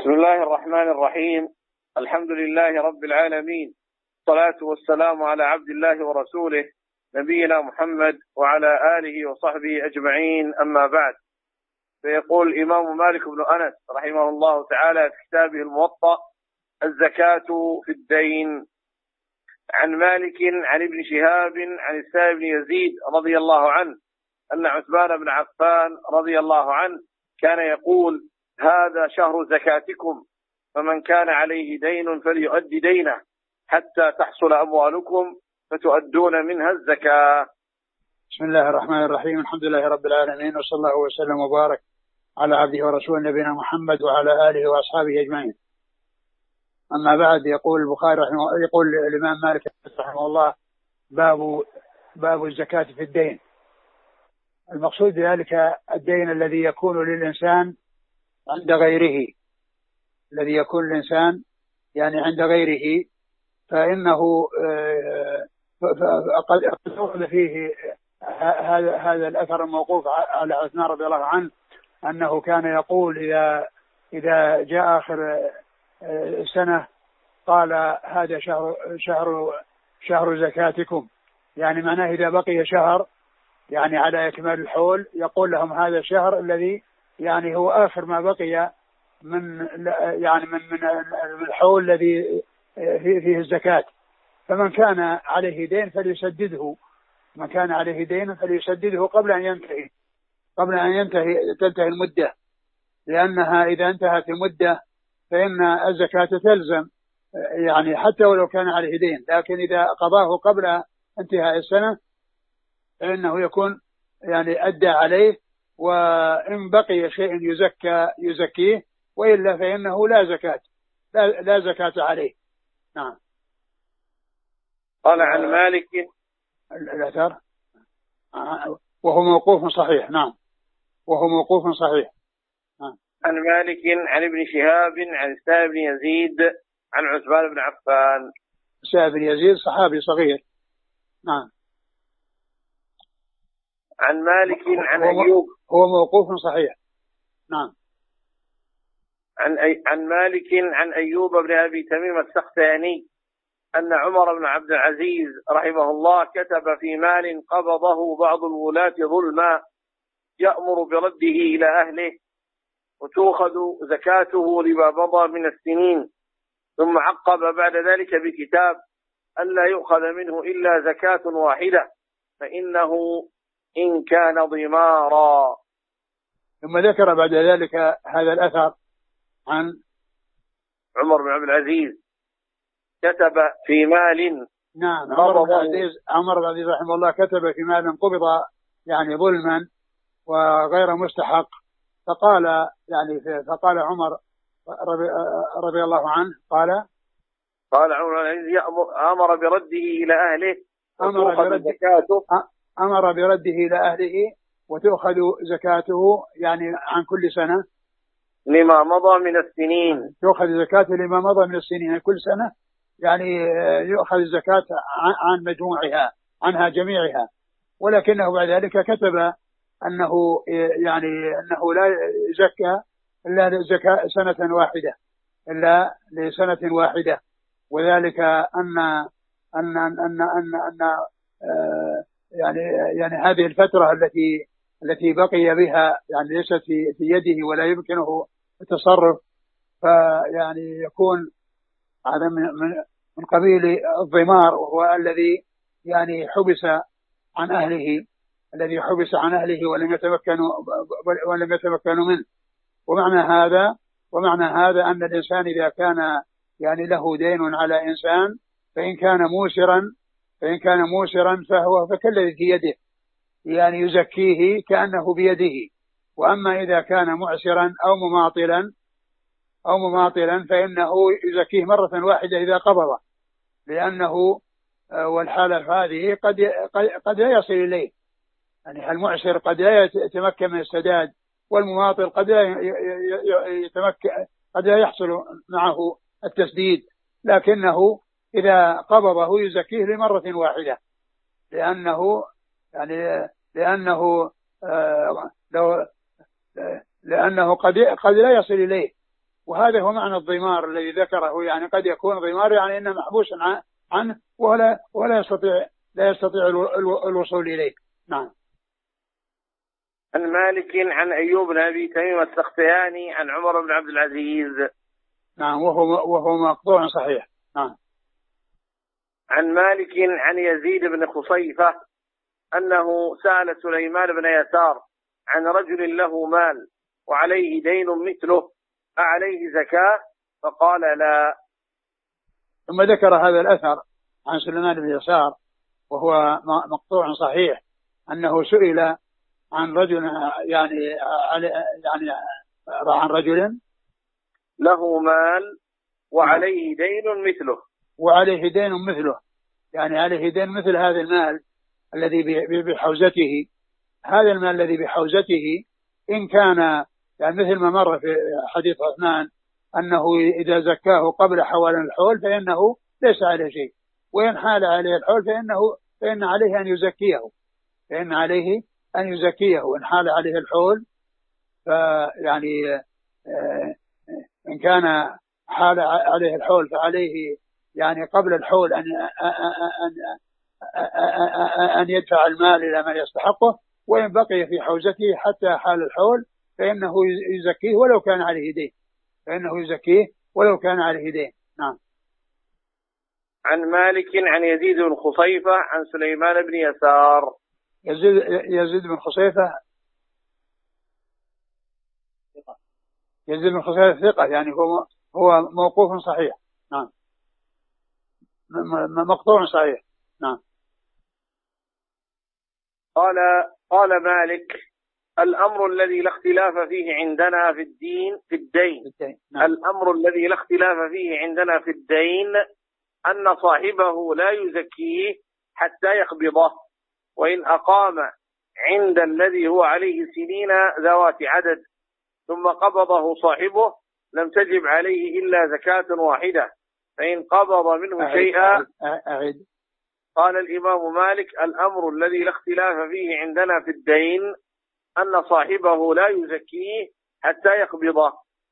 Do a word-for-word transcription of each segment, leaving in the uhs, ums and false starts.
بسم الله الرحمن الرحيم. الحمد لله رب العالمين، الصلاة والسلام على عبد الله ورسوله نبينا محمد وعلى آله وصحبه أجمعين، أما بعد. فيقول الإمام مالك بن أنس رحمه الله تعالى في كتابه الموطأ: الزكاة في الدين. عن مالك عن ابن شهاب عن السائب بن يزيد رضي الله عنه أن عثمان بن عفان رضي الله عنه كان يقول: هذا شهر زكاتكم، فمن كان عليه دين فليؤدي دينه حتى تحصل أموالكم فتؤدون منها الزكاة. بسم الله الرحمن الرحيم. الحمد لله رب العالمين، وصلى الله وسلم وبارك على عبده ورسوله نبينا محمد وعلى آله وأصحابه أجمعين. أما بعد، يقول البخاري رحمه يقول الإمام مالك رحمه الله: باب باب الزكاة في الدين. المقصود بذلك الدين الذي يكون للإنسان عند غيره، الذي يكون الإنسان يعني عند غيره، فإنه قد ورد فيه هذا هذا الأثر الموقوف على عثمان رضي الله عنه، أنه كان يقول إذا إذا جاء آخر السنة قال: هذا شهر شهر شهر زكاتكم، يعني معناه إذا بقي شهر يعني على إكمال الحول يقول لهم: هذا الشهر الذي يعني هو آخر ما بقي من يعني من من الحول الذي فيه الزكاة، فمن كان عليه دين فليسدده، من كان عليه دين فليسدده قبل أن ينتهي قبل أن ينتهي تنتهي المدة، لأنها إذا انتهت المدة فإن الزكاة تلزم، يعني حتى ولو كان عليه دين، لكن إذا قضاه قبل انتهاء السنة فإنه يكون يعني أدى عليه، وإن بقي شيء يزكى يزكيه، وإلا فإنه لا زكاة لا, لا زكاة عليه. نعم. قال عن مالك الأثر وهو موقوف صحيح. نعم، وهو موقوف صحيح. نعم. عن مالك عن ابن شهاب عن السائب بن يزيد عن عثمان بن عفان. السائب بن يزيد صحابي صغير. نعم. عن مالك عن أيوب، هو موقوف صحيح. نعم. عن أي عن مالك عن أيوب بن أبي تميم السختياني أن عمر بن عبد العزيز رحمه الله كتب في مال قبضه بعض الولاة ظلما يأمر برده إلى أهله، وتؤخذ زكاته لما مضى من السنين، ثم عقب بعد ذلك بكتاب: ألا يؤخذ منه إلا زكاة واحدة، فإنه إن كان ضمارا. ثم ذكر بعد ذلك هذا الأثر عن عمر بن عبد العزيز كتب في مال. نعم. عمر بن العزيز عمر بن العزيز رحمه الله كتب في مال قبض يعني ظلما وغير مستحق، فقال يعني فقال عمر رضي, رضي الله عنه قال قال عمر بن العزيز أمر برده إلى أهله أمر برده زكاته أمر برده إلى أهله وتؤخذ زكاته يعني عن كل سنة لما مضى من السنين، تؤخذ زكاته لما مضى من السنين، كل سنة يعني يؤخذ الزكاة عن مجموعها عنها جميعها، ولكنه بعد ذلك كتب أنه يعني أنه لا يزكى إلا لزكاة سنة واحدة إلا لسنة واحدة، وذلك أن أن أن أن أن, أن يعني يعني هذه الفترة التي التي بقي بها يعني ليست في في يده ولا يمكنه التصرف، فيعني يكون هذا من من قبيل الضمار، وهو الذي يعني حبس عن أهله الذي حبس عن أهله ولم يتمكنوا ولم يتمكنوا منه. ومعنى هذا ومعنى هذا أن الإنسان إذا كان يعني له دين على إنسان فإن كان موسرا فإن كان موسرا فهو فكالذي في يده، يعني يزكيه كأنه بيده. وأما إذا كان معسرا أو مماطلا أو مماطلا فإنه يزكيه مرة واحدة إذا قبض، لأنه والحالة هذه قد قد لا يصل إليه، يعني المعسر قد لا يتمكن من السداد، والمماطل قد لا يتمكن قد لا يحصل معه التسديد، لكنه إذا قبضه يزكيه لمرة واحدة، لأنه يعني لأنه آه لو لأنه قد قد لا يصل إليه، وهذا هو معنى الضمار الذي ذكره، يعني قد يكون ضمار يعني إنه محبوس عنه ولا ولا يستطيع لا يستطيع الوصول إليه. نعم. عن مالك عن أيوب بن أبي تميم السختياني عن عمر بن عبد العزيز. نعم. وهو وهو مقطوع صحيح. نعم. عن مالك عن يزيد بن خصيفة أنه سأل سليمان بن يسار عن رجل له مال وعليه دين مثله أعليه زكاة؟ فقال لا. ثم ذكر هذا الأثر عن سليمان بن يسار وهو مقطوع صحيح أنه سئل عن رجل يعني يعني عن رجل له مال وعليه دين مثله وعليه دين مثله يعني عليه دين مثل هذا المال الذي بحوزته. هذا المال الذي بحوزته إن كان يعني مثل ما مر في حديث عثمان أنه إذا زكاه قبل حوالين الحول فإنه ليس عليه شيء، وإن حال عليه الحول فإنه فإن عليه أن يزكيه فإن عليه أن يزكيه وإن حال عليه الحول فيعني إن كان حال عليه الحول فعليه يعني قبل الحول أن أن أن يدفع المال إلى من يستحقه، وإن بقي في حوزته حتى حال الحول فإنه يزكيه ولو كان عليه دين فإنه يزكيه ولو كان عليه دين. نعم. عن مالك عن يزيد بن خصيفة عن سليمان بن يسار. يزيد, يزيد بن خصيفة يزيد بن خصيفة ثقة يعني هو هو موقوف صحيح. نعم. مقطوع صحيح. نعم. قال قال مالك الأمر الذي لا اختلاف فيه عندنا في الدين في الدين, الدين. نعم. الأمر الذي لا اختلاف فيه عندنا في الدين أن صاحبه لا يزكيه حتى يقبضه، وإن أقام عند الذي هو عليه سنين ذوات عدد ثم قبضه صاحبه لم تجب عليه إلا زكاة واحدة، فإن قبض منه شيئا. أعد. قال الإمام مالك الأمر الذي لا اختلاف فيه عندنا في الدين أن صاحبه لا يزكيه حتى يقبضه،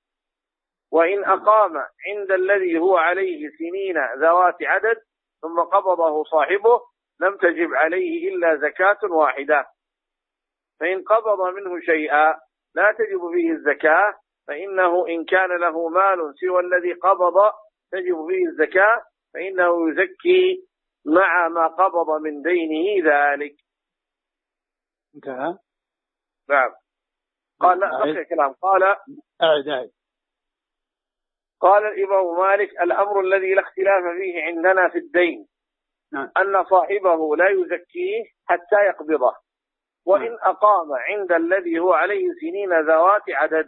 وإن أقام عند الذي هو عليه سنين ذوات عدد ثم قبضه صاحبه لم تجب عليه إلا زكاة واحدة، فإن قبض منه شيئا لا تجب فيه الزكاة، فإنه إن كان له مال سوى الذي قبض تجب فيه الزكاة، فإنه يزكي مع ما قبض من دينه ذلك. انتهى. نعم. قال لا بقي كلام. قال أعد أعد. قال الإمام مالك الأمر الذي لا اختلاف فيه عندنا في الدين نعم. أن صاحبه لا يزكيه حتى يقبضه، وإن نعم. أقام عند الذي هو عليه سنين ذوات عدد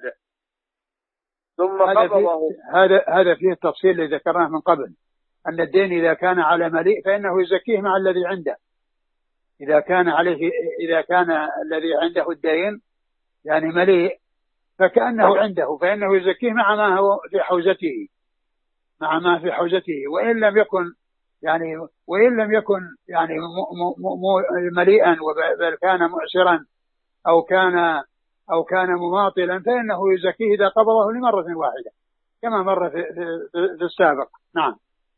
ثم قبضه. هذا هذا فيه التفصيل اللي ذكرناه من قبل، أن الدين إذا كان على مليء فإنه يزكيه مع الذي عنده. إذا كان عليه إذا كان الذي عنده الدين يعني مليء فكأنه عنده فإنه يزكيه مع ما هو في حوزته مع ما في حوزته، وإن لم يكن يعني وإن لم يكن يعني مليئا بل كان معسرا أو كان أو كان مماطلا فإنه يزكيه إذا قبضه لمرة واحدة كما مر في, في, في السابق. نعم.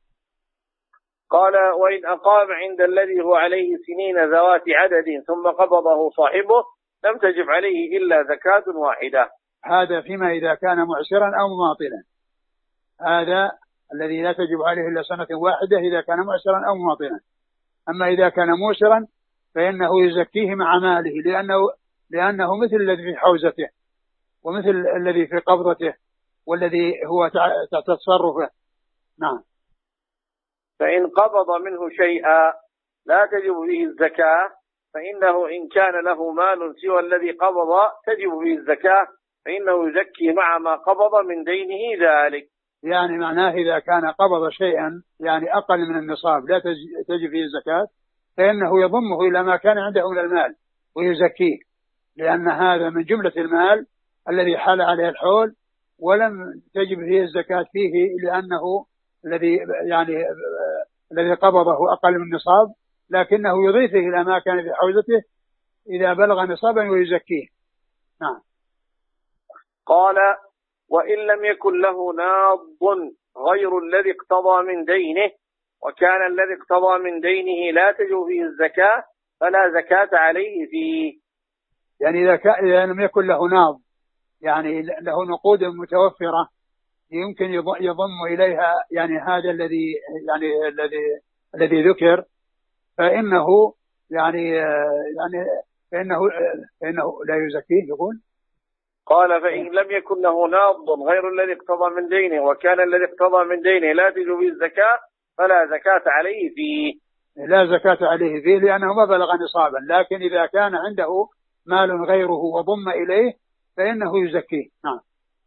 قال وإن أقام عند الذي هو عليه سنين ذوات عدد ثم قبضه صاحبه لم تجب عليه إلا زكاة واحدة. هذا فيما إذا كان معسرا أو مماطلا، هذا الذي لا تجب عليه إلا سنة واحدة إذا كان معسرا أو مماطلا. أما إذا كان موسرا فإنه يزكيه مع ماله لأنه لأنه مثل الذي في حوزته ومثل الذي في قبضته والذي هو تحت تصرفه. نعم. فإن قبض منه شيئا لا تجب فيه الزكاة، فإنه إن كان له مال سوى الذي قبض تجب فيه الزكاة، فإنه يزكي مع ما قبض من دينه ذلك. يعني معناه إذا كان قبض شيئا يعني أقل من النصاب لا تجب فيه الزكاة، فإنه يضمه إلى ما كان عنده من المال ويزكيه، لأن هذا من جملة المال الذي حال عليه الحول ولم تجب فيه الزكاة فيه لأنه الذي يعني الذي قبضه أقل من النصاب، لكنه يضيفه إلى ما كان في حوزته إذا بلغ نصابا ويزكيه. نعم. قال وإن لم يكن له ناض غير الذي اقتضى من دينه، وكان الذي اقتضى من دينه لا تجب فيه الزكاة فلا زكاة عليه فيه. يعني إذا, كان إذا لم يكن له ناض، يعني له نقود متوفرة يمكن يضم إليها يعني هذا الذي يعني الذي الذي ذكر، فإنه يعني يعني فإنه فإنه لا يزكيه. يقول قال فإن لم يكن له ناض غير الذي اقتضى من دينه، وكان الذي اقتضى من دينه لا تجب فيه الزكاة فلا زكاة عليه فيه. لا زكاة عليه فيه لأنه ما بلغ نصابا، لكن إذا كان عنده مال غيره وضم إليه فإنه يزكيه. نعم.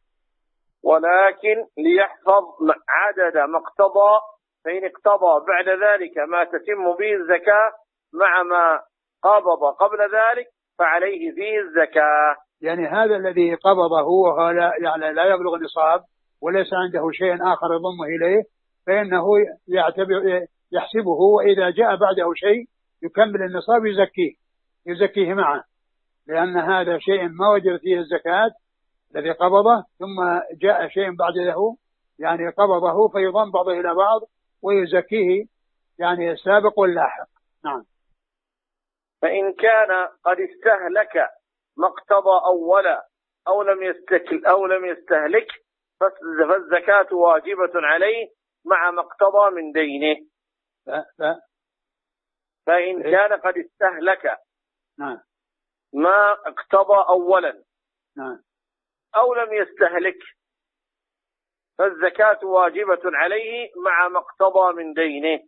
ولكن ليحفظ عدد ما اقتضى، فإن اقتضى بعد ذلك ما تتم به الزكاة مع ما قبض قبل ذلك فعليه فيه الزكاة. يعني هذا الذي قبضه وهو لا, يعني لا يبلغ نصاب وليس عنده شيء آخر يضمه إليه، فإنه يعتبر يحسبه، وإذا جاء بعده شيء يكمل النصاب يزكيه يزكيه معه، لأن هذا شيء ما وجب فيه الزكاة الذي قبضه، ثم جاء شيء بعده يعني قبضه فيضم بعضه إلى بعض ويزكيه يعني السابق واللاحق. نعم. فإن كان قد استهلك ما اقتضى أولا أو لم يستكل أو لم يستهلك فالزكاة واجبة عليه مع ما اقتضى من دينه. ف... ف... فإن إيه؟ كان قد استهلك نعم. ما اقتضى أولا نعم. أو لم يستهلك فالزكاة واجبة عليه مع ما اقتضى من دينه.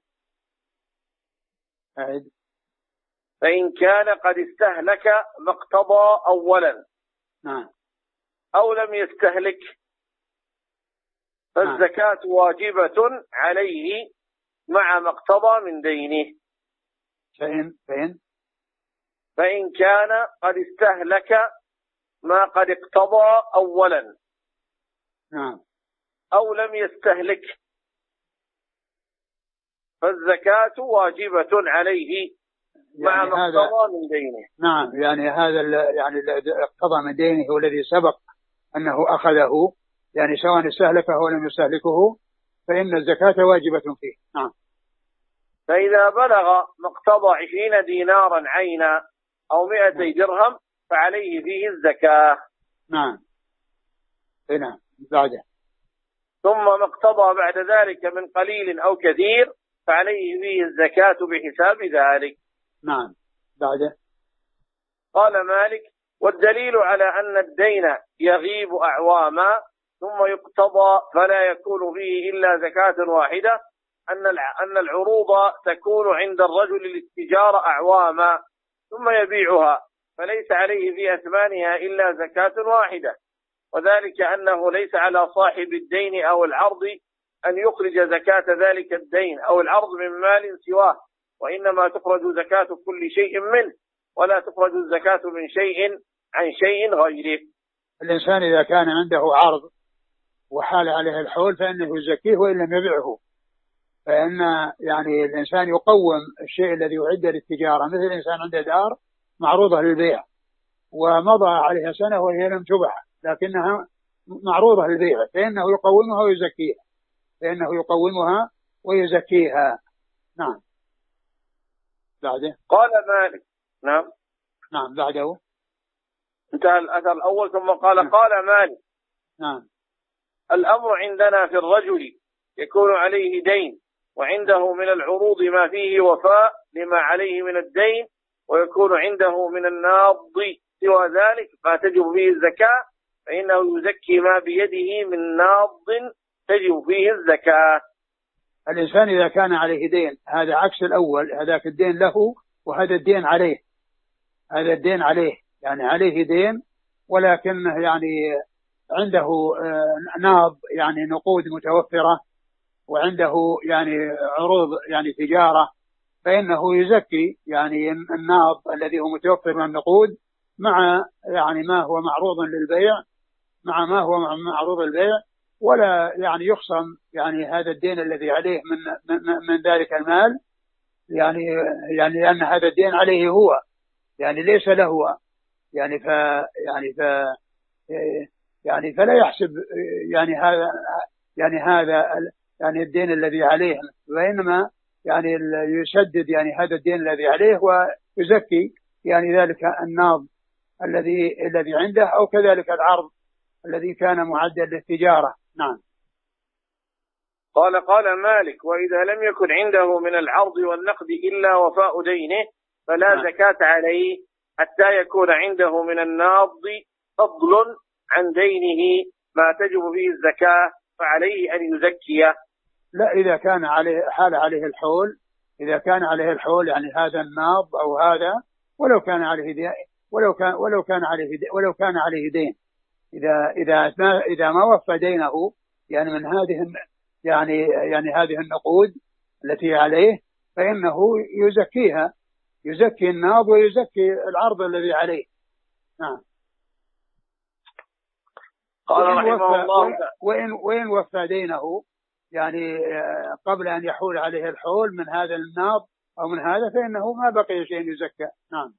أعد. فإن كان قد استهلك ما اقتضى أولا نعم. أو لم يستهلك فالزكاة نعم. واجبة عليه مع ما اقتضى من دينه. فإن فإن فإن كان قد استهلك ما قد اقتضى أولا نعم. أو لم يستهلك فالزكاة واجبة عليه مع يعني ما اقتضى من دينه. نعم. يعني هذا يعني الذي اقتضى من دينه هو الذي سبق أنه أخذه، يعني سواء استهلكه أو لم يستهلكه فإن الزكاة واجبة فيه. نعم. فإذا بلغ مقتضى عشرين دينارا عينا أو مئتي درهم فعليه فيه الزكاة. نعم. نعم. بعده. ثم مقتضى بعد ذلك من قليل أو كثير فعليه فيه الزكاة بحساب ذلك. نعم. بعده. قال مالك: والدليل على أن الدين يغيب أعواما ثم يقتضى فلا يكون فيه إلا زكاة واحدة أن أن العروض تكون عند الرجل للتجارة أعواما ثم يبيعها فليس عليه في أثمانها إلا زكاة واحدة، وذلك أنه ليس على صاحب الدين أو العرض أن يخرج زكاة ذلك الدين أو العرض من مال سواه، وإنما تخرج زكاة كل شيء منه ولا تخرج الزكاة من شيء عن شيء غيره. الإنسان إذا كان عنده عرض وحال عليه الحول فإنه يزكيه وإن لم يبيعه، فإن يعني الإنسان يقوم الشيء الذي يعد للتجارة، مثل الإنسان عنده دار معروضة للبيع ومضى عليها سنة وهي لم تباع لكنها معروضة للبيع فإنه يقومها ويزكيها فإنه يقومها ويزكيها. نعم. بعده. قال مالك. نعم. نعم. بعده. انتهى الأثر الأول ثم قال نعم. قال مالك: نعم. الأمر عندنا في الرجل يكون عليه دين وعنده من العروض ما فيه وفاء لما عليه من الدين، ويكون عنده من الناض سوى ذلك ما تجب فيه الزكاة، فإنه يزكي ما بيده من ناض تجب فيه الزكاة. الإنسان إذا كان عليه دين، هذا عكس الأول، هذاك الدين له وهذا الدين عليه. هذا الدين عليه يعني عليه دين ولكنه يعني عنده ناض يعني نقود متوفرة وعنده يعني عروض يعني تجارة، فإنه يزكي يعني الناض الذي هو متوفر من النقود مع يعني ما هو معروض للبيع مع ما هو معروض البيع، ولا يعني يخصم يعني هذا الدين الذي عليه من من, من ذلك المال، يعني يعني لأن هذا الدين عليه هو يعني ليس له، يعني ف يعني ف يعني فلا يحسب يعني هذا يعني هذا يعني الدين الذي عليه، وإنما يعني يسدد يعني هذا الدين الذي عليه ويزكي يعني ذلك الناض الذي الذي عنده، أو كذلك العرض الذي كان معدا للتجارة. نعم. قال قال مالك: وإذا لم يكن عنده من العرض والنقد إلا وفاء دينه فلا نعم. زكاة عليه حتى يكون عنده من الناض فضل عن دينه ما تجب به الزكاة فعليه أن يزكيه. لا، إذا كان عليه حال عليه الحول، إذا كان عليه الحول يعني هذا الناض أو هذا، ولو كان عليه دين ولو كان ولو كان عليه دين ولو كان عليه دين إذا إذا ما إذا ما وفى دينه يعني من هذه يعني يعني هذه النقود التي عليه، فإنه يزكيها، يزكي الناض ويزكي العرض الذي عليه. نعم. قال رحمه الله: وإن وإن وفى دينه يعني قبل أن يحول عليه الحول من هذا الناض أو من هذا، فإنه ما بقي شيء يزكى. نعم.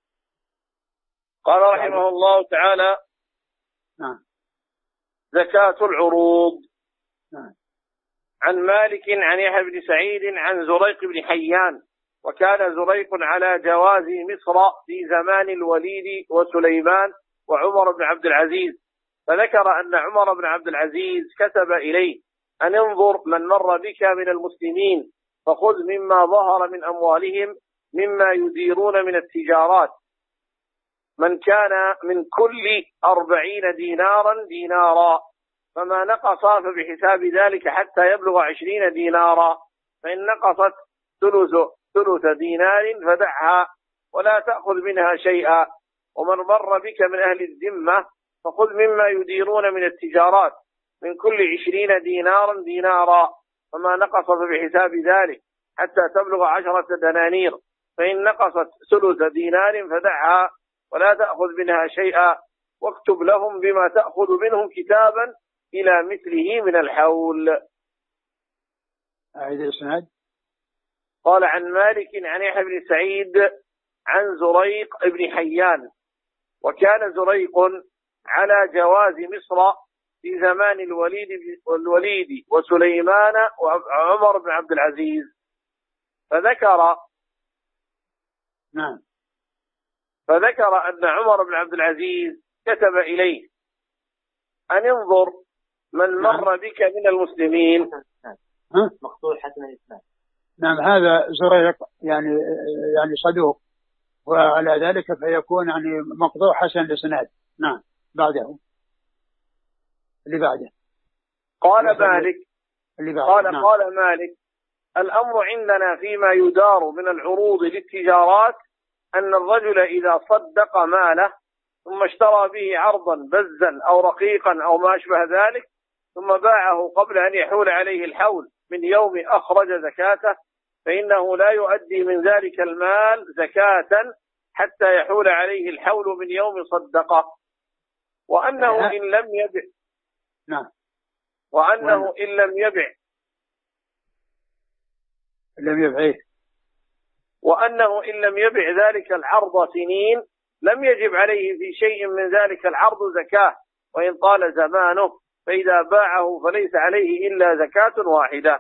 قال رحمه الله تعالى: نعم. زكاة العروض. نعم. عن مالك عن يحيى بن سعيد عن زريق بن حيان: وكان زريق على جواز مصر في زمان الوليد وسليمان وعمر بن عبد العزيز، فذكر أن عمر بن عبد العزيز كتب إليه أن انظر من مر بك من المسلمين فخذ مما ظهر من أموالهم مما يديرون من التجارات، من كان من كل أربعين دينارا دينارا، فما نقص فبحساب ذلك حتى يبلغ عشرين دينارا، فإن نقصت ثلث ثلث دينار فدعها ولا تأخذ منها شيئا. ومن مر بك من أهل الذمة فخذ مما يديرون من التجارات من كل عشرين دينارا دينارا، فما نقص فبحساب ذلك حتى تبلغ عشرة دنانير، فإن نقصت ثلث دينار فدعها ولا تأخذ منها شيئا، واكتب لهم بما تأخذ منهم كتابا إلى مثله من الحول. أعيد الإسناد. قال عن مالك عن يحيى بن سعيد عن زريق بن حيان: وكان زريق على جواز مصر في زمان الوليد والوليد وسليمان وعمر بن عبد العزيز، فذكر نعم فذكر أن عمر بن عبد العزيز كتب إليه أن انظر من مر بك من المسلمين. مقطوع حسن الإسلام. نعم. هذا زريق يعني يعني صدوق، وعلى ذلك فيكون يعني مقطوع حسن الإسناد. نعم. بعده اللي بعده قال مالك اللي بعده. قال نعم. قال مالك: الأمر عندنا فيما يدار من العروض للتجارات أن الرجل إذا صدق ماله ثم اشترى به عرضا بزا أو رقيقا أو ما أشبه ذلك ثم باعه قبل أن يحول عليه الحول من يوم أخرج زكاته، فإنه لا يؤدي من ذلك المال زكاة حتى يحول عليه الحول من يوم صدقه، وأنه إن لم يبع نعم وأنه إن لم يبع لم يبع وأنه إن لم يبع ذلك العرض سنين لم يجب عليه في شيء من ذلك العرض زكاة وإن طال زمانه، فإذا باعه فليس عليه إلا زكاة واحدة.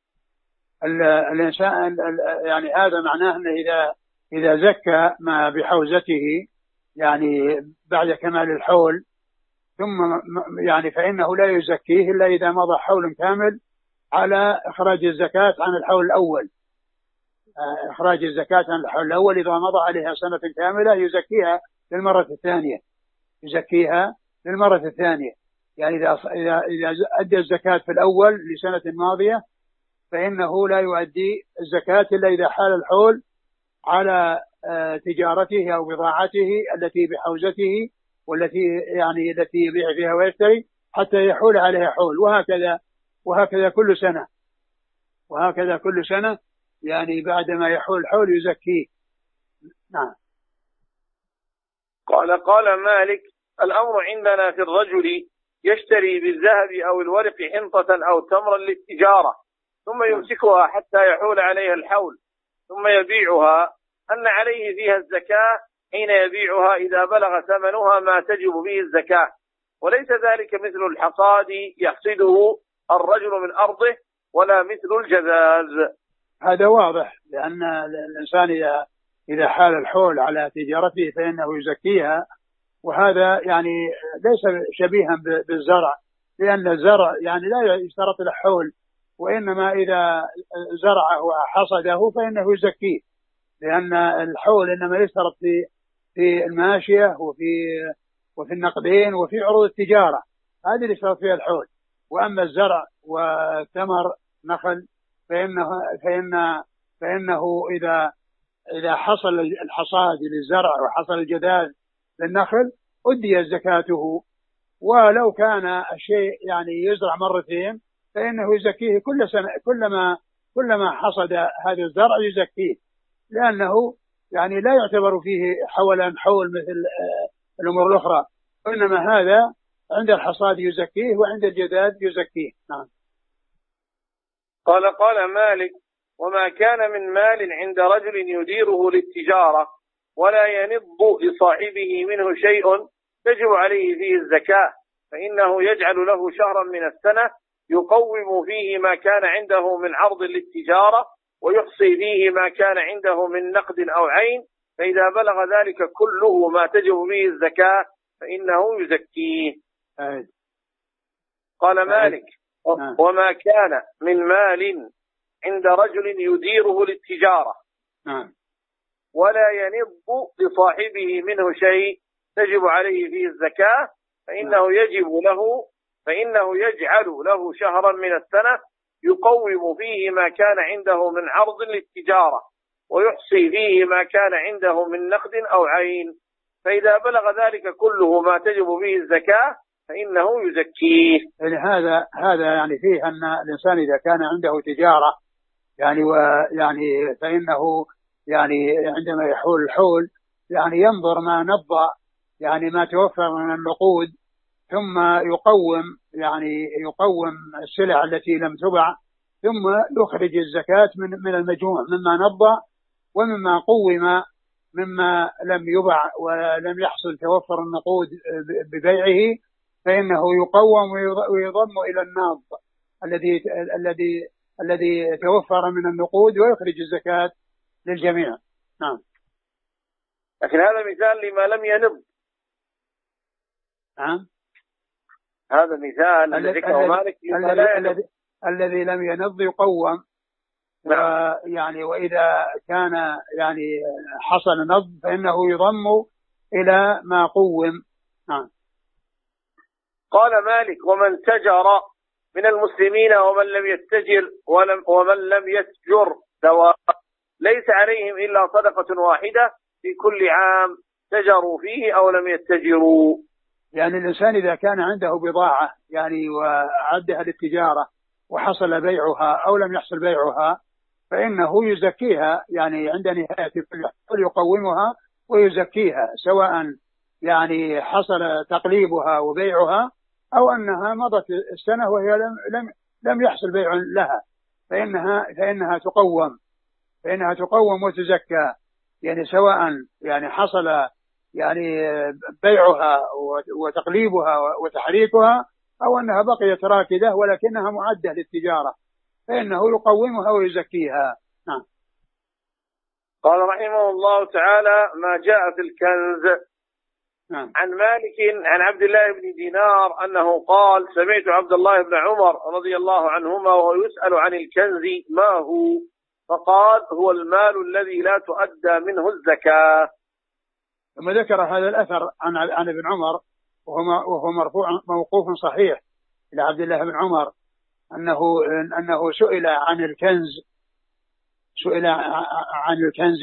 الإنسان يعني هذا معناه أنه إذا إذا زكى ما بحوزته يعني بعد كمال الحول ثم يعني فإنه لا يزكيه إلا إذا مضى حول كامل على إخراج الزكاة عن الحول الأول. إخراج الزكاة عن الحول الأول إذا مضى عليها سنة كاملة يزكيها للمرة الثانية يزكيها للمرة الثانية يعني إذا إذا إذا أدى الزكاة في الأول لسنة ماضية فإنه لا يؤدي الزكاة إلا إذا حال الحول على تجارته أو بضاعته التي بحوزته والتي يعني التي يبيع فيها ويشتري حتى يحول عليها حول، وهكذا وهكذا كل سنة وهكذا كل سنة يعني بعدما يحول الحول يزكيه. نعم. قال قال مالك: الأمر عندنا في الرجل يشتري بالذهب أو الورق حنطة أو تمرا للتجارة ثم يمسكها حتى يحول عليها الحول ثم يبيعها أن عليه فيها الزكاة حين يبيعها إذا بلغ ثمنها ما تجب به الزكاة، وليس ذلك مثل الحصاد يحصده الرجل من أرضه ولا مثل الجذاذ. هذا واضح، لأن الإنسان إذا إذا حال الحول على تجارته فإنه يزكيها، وهذا يعني ليس شبيها بالزرع، لأن الزرع يعني لا يشترط له حول، وإنما إذا زرعه وحصده فإنه يزكيه، لأن الحول إنما يشترط في في الماشية وفي وفي النقدين وفي عروض التجارة، هذه اللي يشترط فيها الحول. وأما الزرع وثمر نخل فإنه فإن فإنه إذا إذا حصل الحصاد للزرع وحصل الجذاذ للنخل أدي زكاته، ولو كان الشيء يعني يزرع مرتين فإنه يزكيه كل سنة، كلما كلما حصد هذا الزرع يزكيه، لأنه يعني لا يعتبر فيه حولا حول مثل الأمور الأخرى، إنما هذا عند الحصاد يزكيه وعند الجذاذ يزكيه. نعم. قال قال مالك: وما كان من مال عند رجل يديره للتجارة ولا ينض لصاحبه منه شيء تجب عليه فيه الزكاة، فإنه يجعل له شهرا من السنة يقوم فيه ما كان عنده من عرض للتجارة ويحصي فيه ما كان عنده من نقد أو عين، فإذا بلغ ذلك كله ما تجب به الزكاة فإنه يزكيه. أهد. قال مالك: وما كان من مال عند رجل يديره للتجارة ولا ينض لصاحبه منه شيء تجب عليه فيه الزكاة، فإنه يجب له فإنه يجعل له شهرا من السنة يقوم فيه ما كان عنده من عرض للتجارة ويحصي فيه ما كان عنده من نقد أو عين، فإذا بلغ ذلك كله ما تجب به الزكاة فإنه يزكيه. يعني هذا هذا يعني فيه أن الإنسان إذا كان عنده تجارة يعني ويعني فإنه يعني عندما يحول الحول يعني ينظر ما نضى يعني ما توفر من النقود، ثم يقوم يعني يقوم السلع التي لم تبع، ثم يخرج الزكاة من من المجموع مما نضى ومما قوم مما لم يبع ولم يحصل توفر النقود ببيعه، فإنه يقوم ويضم إلى الناض الذي الذي الذي توفر من النقود ويخرج الزكاة للجميع. نعم. لكن هذا مثال لما لم ينض. نعم. هذا مثال الذي مالك الذي الذي لم ينض يقوم. نعم. يعني وإذا كان يعني حصل نض فإنه يضم إلى ما قوم. نعم. قال مالك: ومن تجر من المسلمين ومن لم يتجر ولم ومن لم يتجر سواء ليس عليهم إلا صدقة واحدة في كل عام تجروا فيه أو لم يتجروا. يعني الإنسان إذا كان عنده بضاعة يعني وعدها للتجارة وحصل بيعها أو لم يحصل بيعها فإنه يزكيها، يعني عند نهاية كل يقومها ويزكيها، سواء يعني حصل تقليبها وبيعها أو أنها مضت السنة وهي لم لم لم يحصل بيع لها، فإنها فإنها تقوم فإنها تقوم وتزكى، يعني سواء يعني حصل يعني بيعها وتقليبها وتحريكها أو أنها بقيت راكدة ولكنها معدة للتجارة، فإنه يقومها ويزكيها. نعم. قال رحمه الله تعالى: ما جاء في الكنز. نعم. عن مالك عن عبد الله بن دينار أنه قال: سمعت عبد الله بن عمر رضي الله عنهما وهو يسأل عن الكنز ما هو، فقال: هو المال الذي لا تؤدى منه الزكاة. ثم ذكر هذا الأثر عن عن ابن عمر وهو مرفوع موقوف صحيح إلى عبد الله بن عمر أنه أنه سئل عن الكنز سئل عن الكنز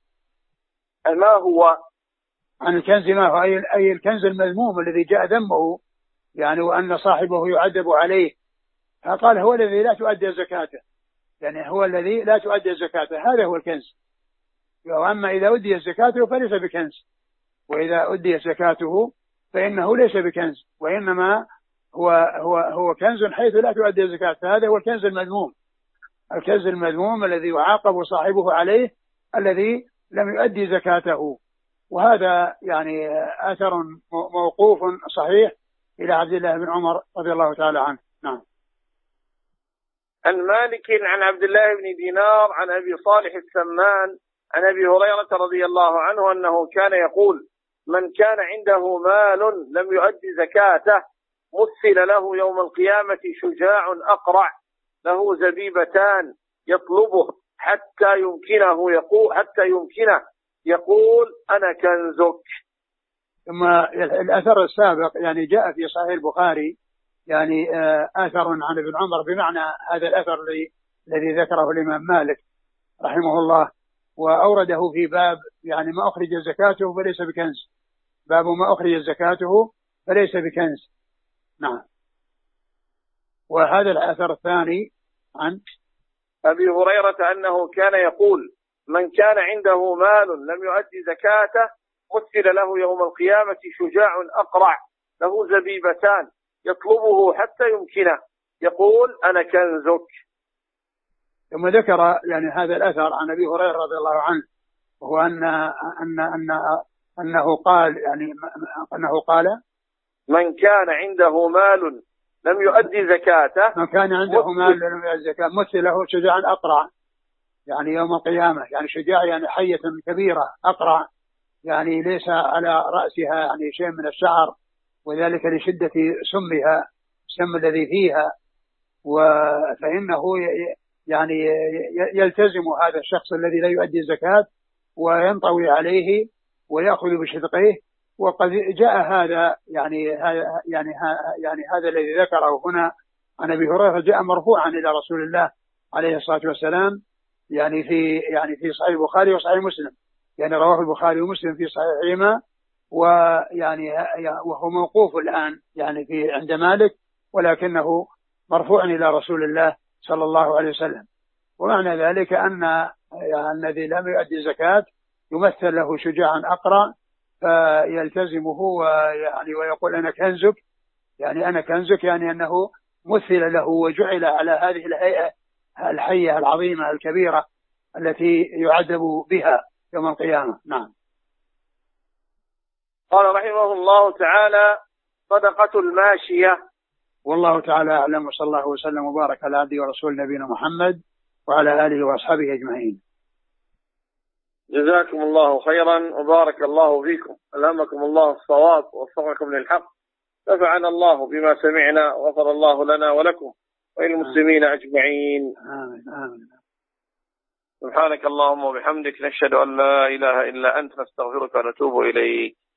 ما هو عن الكنز ما هو أي, أي الكنز المذموم الذي جاء ذمه يعني وأن صاحبه يعذب عليه، فقال هو الذي لا تؤدى زكاته، يعني هو الذي لا تؤدى زكاته، هذا هو الكنز. وأما إذا أدي زكاته فليس بكنز، وإذا أدي زكاته فإنه ليس بكنز، وإنما هو هو هو كنز حيث لا تؤدي زكاته، هذا هو الكنز المذموم. الكنز المذموم الذي يعاقب صاحبه عليه الذي لم يؤدي زكاته، وهذا يعني أثر موقوف صحيح إلى عبد الله بن عمر رضي الله تعالى عنه. نعم. عن مالك عن عبد الله بن دينار عن أبي صالح السمان عن أبي هريرة رضي الله عنه أنه كان يقول: من كان عنده مال لم يؤدي زكاته مثل له يوم القيامة شجاع أقرع له زبيبتان يطلبه حتى يمكنه يقول حتى يمكنه يقول أنا كنزك. ثم الأثر السابق يعني جاء في صحيح البخاري يعني أثر عن ابن عمر بمعنى هذا الأثر الذي ذكره الإمام مالك رحمه الله، وأورده في باب يعني ما أخرج زكاته فليس بكنز، باب ما أخرج زكاته فليس بكنز. نعم. وهذا الأثر الثاني عن أبي هريرة أنه كان يقول: من كان عنده مال لم يؤدي زكاته مثل له يوم القيامة شجاع أقرع له زبيبتان يطلبه حتى يمكنه يقول أنا كنزك. ثم ذكر يعني هذا الأثر عن أبي هريرة رضي الله عنه، وهو أن أن أن أنه قال يعني أنه قال: من كان عنده مال لم يؤدي زكاته من كان عنده مال لم يؤدي زكاته مثل له شجاع أقرع يعني يوم القيامة، يعني شجاع يعني حية كبيرة أقرع يعني ليس على رأسها يعني شيء من الشعر، وذلك لشدة سمها السم الذي فيها، فإنه يعني يلتزم هذا الشخص الذي لا يؤدي الزكاة وينطوي عليه ويأخذ بشدقيه. وقد جاء هذا يعني يعني يعني هذا الذي ذكره هنا عن أبي هريرة جاء مرفوعا إلى رسول الله عليه الصلاة والسلام يعني في يعني في صحيح البخاري وصحيح مسلم، يعني رواه البخاري ومسلم في صحيحهما، ويعني وهو موقوف الآن يعني في عند مالك، ولكنه مرفوع إلى رسول الله صلى الله عليه وسلم. ومعنى ذلك أن يعني الذي لم يؤدي الزكاة يمثل له شجاعا أقرع فيلتزمه ويعني ويقول أنا كنزك، يعني أنا كنزك يعني أنه مثل له وجعل على هذه الهيئة الحية العظيمة الكبيرة التي يعذب بها يوم القيامة. نعم. قال رحمه الله تعالى: صدقة الماشية. والله تعالى أعلم، وصلى الله وسلم وبارك على عبده ورسول نبينا محمد وعلى آله وأصحابه أجمعين. جزاكم الله خيرا وبارك الله فيكم، ألهمكم الله الصواب ووفقكم للحق، نفعنا الله بما سمعنا وغفر الله لنا ولكم وللمسلمين أجمعين. آمين آمين. سبحانك اللهم وبحمدك نشهد أن لا إله إلا أنت نستغفرك ونتوب إليك.